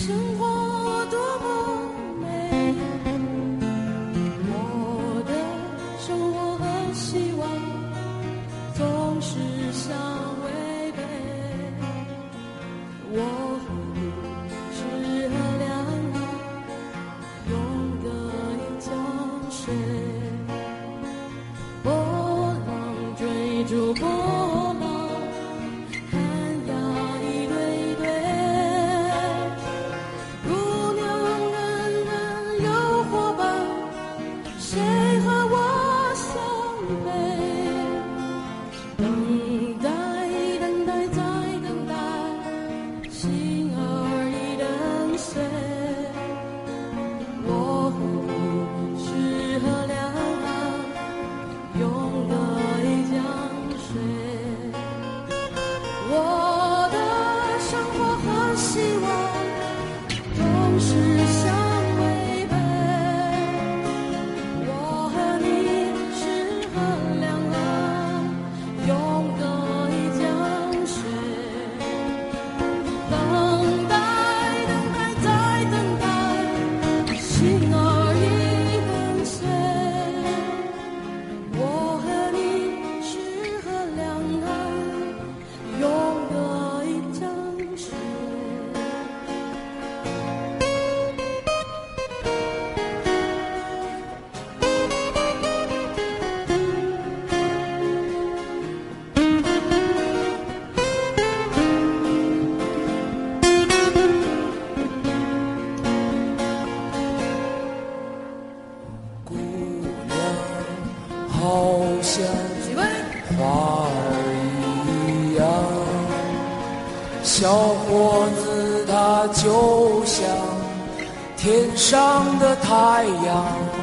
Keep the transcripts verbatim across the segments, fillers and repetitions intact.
生活多么美，我的生活和希望总是相违背，我和你是河两岸，永隔一江水，波浪追逐波浪， 好像花儿一样，小伙子他就像天上的太阳，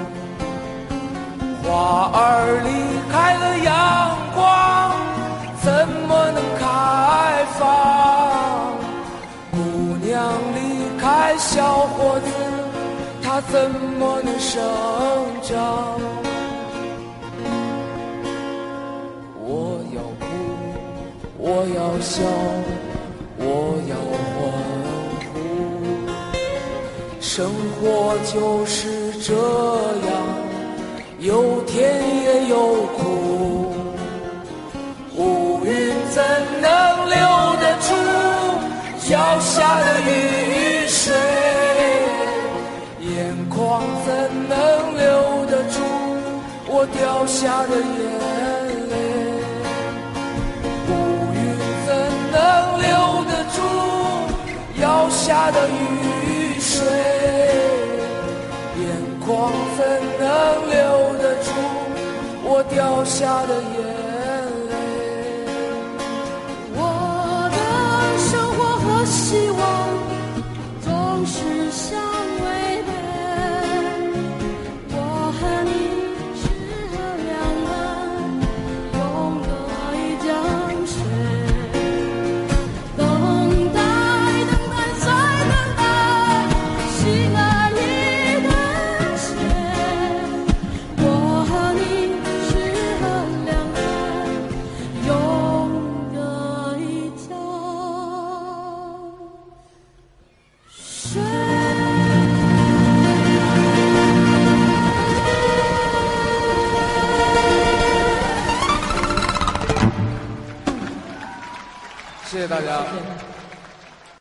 花儿离开了阳光，怎么能开放？姑娘离开小伙子，他怎么能生长？我要笑，我要欢呼，生活就是这样，有甜也有苦，乌云怎能留得住脚下的雨水，眼眶怎能留得住我掉下的眼泪，能留得住腰下的雨水，眼眶怎能留得住我掉下的眼泪？ 我的生活和希望总是相违背，我和你是河两岸，永隔一江水， 谢谢大家。